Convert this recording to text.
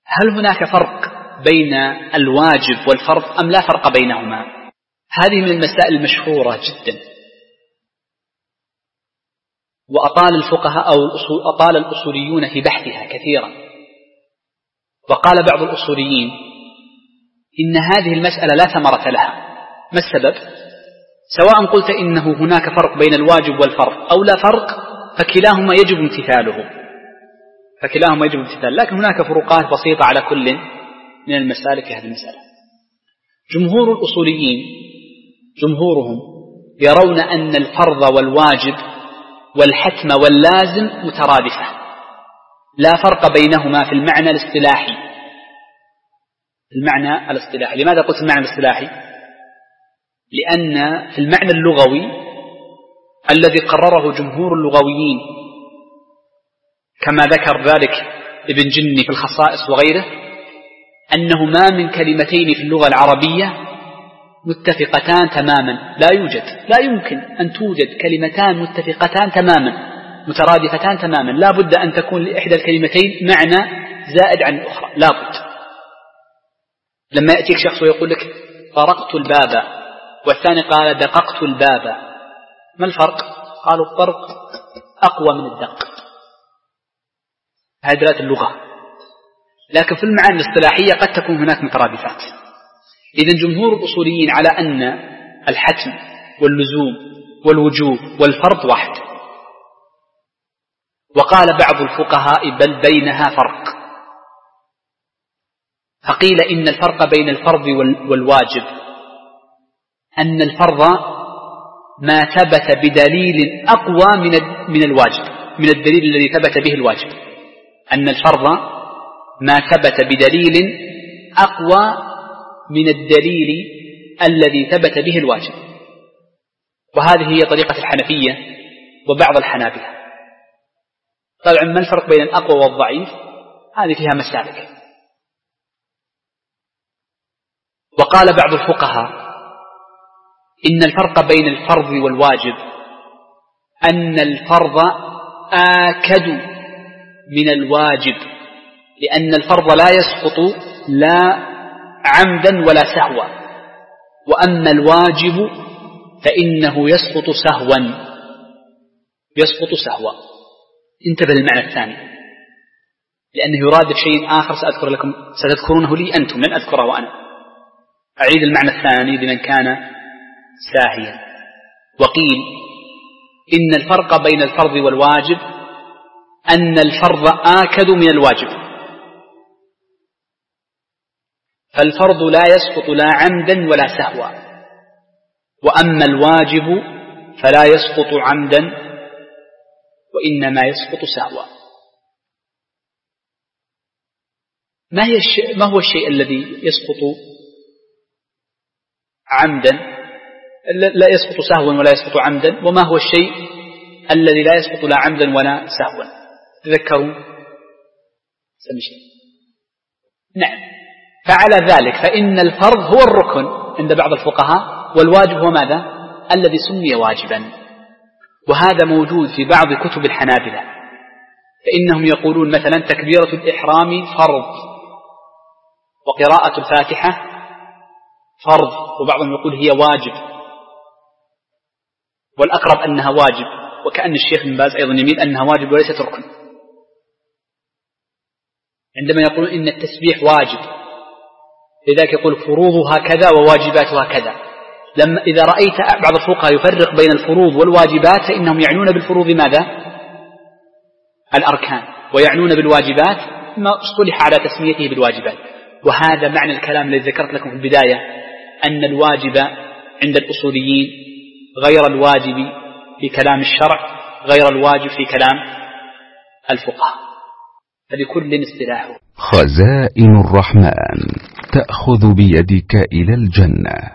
هل هناك فرق بين الواجب والفرض أم لا فرق بينهما؟ هذه من المسائل المشهورة جدا، وأطال الفقهاء أو أطال الأصوليون في بحثها كثيرا. وقال بعض الأصوليين إن هذه المسألة لا ثمرة لها. ما السبب؟ سواء قلت إنه هناك فرق بين الواجب والفرض أو لا فرق، فكلاهما يجب امتثاله، لكن هناك فروقات بسيطة على كل من المسالك في هذه المسألة. جمهور الأصوليين جمهورهم يرون أن الفرض والواجب والحتم واللازم مترادفة، لا فرق بينهما في المعنى الاصطلاحي. لماذا قلت المعنى الاصطلاحي؟ لأن في المعنى اللغوي الذي قرره جمهور اللغويين كما ذكر ذلك ابن جني في الخصائص وغيره، أنه ما من كلمتين في اللغة العربية متفقتان تماما، لا يمكن أن توجد كلمتان متفقتان تماما مترادفتان تماما، لا بد أن تكون لإحدى الكلمتين معنى زائد عن الأخرى، لا بد. لما يأتيك شخص ويقول لك طرقت الباب والثاني قال دققت الباب، ما الفرق؟ قالوا الطرق أقوى من الدق. هذه دلالة اللغة، لكن في المعاني الاصطلاحية قد تكون هناك مترادفات. إذن جمهور الأصوليين على أن الحتم واللزوم والوجوب والفرض واحد، وقال بعض الفقهاء بل بينها فرق، فقيل إن الفرق بين الفرض والواجب أن الفرض ما ثبت بدليل أقوى من الواجب، من الدليل الذي ثبت به الواجب، أن الفرض ما ثبت بدليل أقوى من الدليل الذي ثبت به الواجب. وهذه هي طريقة الحنفية وبعض الحنابلة. طبعا ما الفرق بين الأقوى والضعيف؟ هذه فيها مسالك. وقال بعض الفقهاء إن الفرق بين الفرض والواجب أن الفرض آكد من الواجب، لأن الفرض لا يسقط لا عمدا ولا سهوا، وأما الواجب فإنه يسقط سهوا. انتبه للمعنى الثاني، لأنه يراد شيء آخر سأذكر لكم، ستذكرونه لي أنتم، لن أذكره وأنا. أعيد المعنى الثاني لمن كان ساهيا. وقيل إن الفرق بين الفرض والواجب أن الفرض آكد من الواجب، فالفرض لا يسقط لا عمدا ولا سهوا، وأما الواجب فلا يسقط عمدا وإنما يسقط سهوا. ما هو الشيء الذي يسقط عمدا، لا يسقط سهوا ولا يسقط عمدا، وما هو الشيء الذي لا يسقط لا عمدا ولا سهوا؟ تذكروا نعم. فعلى ذلك فإن الفرض هو الركن عند بعض الفقهاء، والواجب هو ماذا؟ الذي سمي واجبا. وهذا موجود في بعض كتب الحنابلة، فإنهم يقولون مثلا تكبيرة الإحرام فرض، وقراءة الفاتحة فرض، وبعضهم يقول هي واجب، والأقرب أنها واجب، وكأن الشيخ بن باز أيضا يميل أنها واجب وليست ركن. عندما يقولون إن التسبيح واجب، لذلك يقول فروضها كذا وواجباتها كذا. لما إذا رأيت بعض الفقهاء يفرق بين الفروض والواجبات فإنهم يعنون بالفروض ماذا؟ الأركان، ويعنون بالواجبات ما اصطلح على تسميته بالواجبات. وهذا معنى الكلام الذي ذكرت لكم في البداية، أن الواجب عند الأصوليين غير الواجب في كلام الشرع، غير الواجب في كلام الفقهاء، فلكل اصطلاحه. خزائن الرحمن تأخذ بيدك إلى الجنة.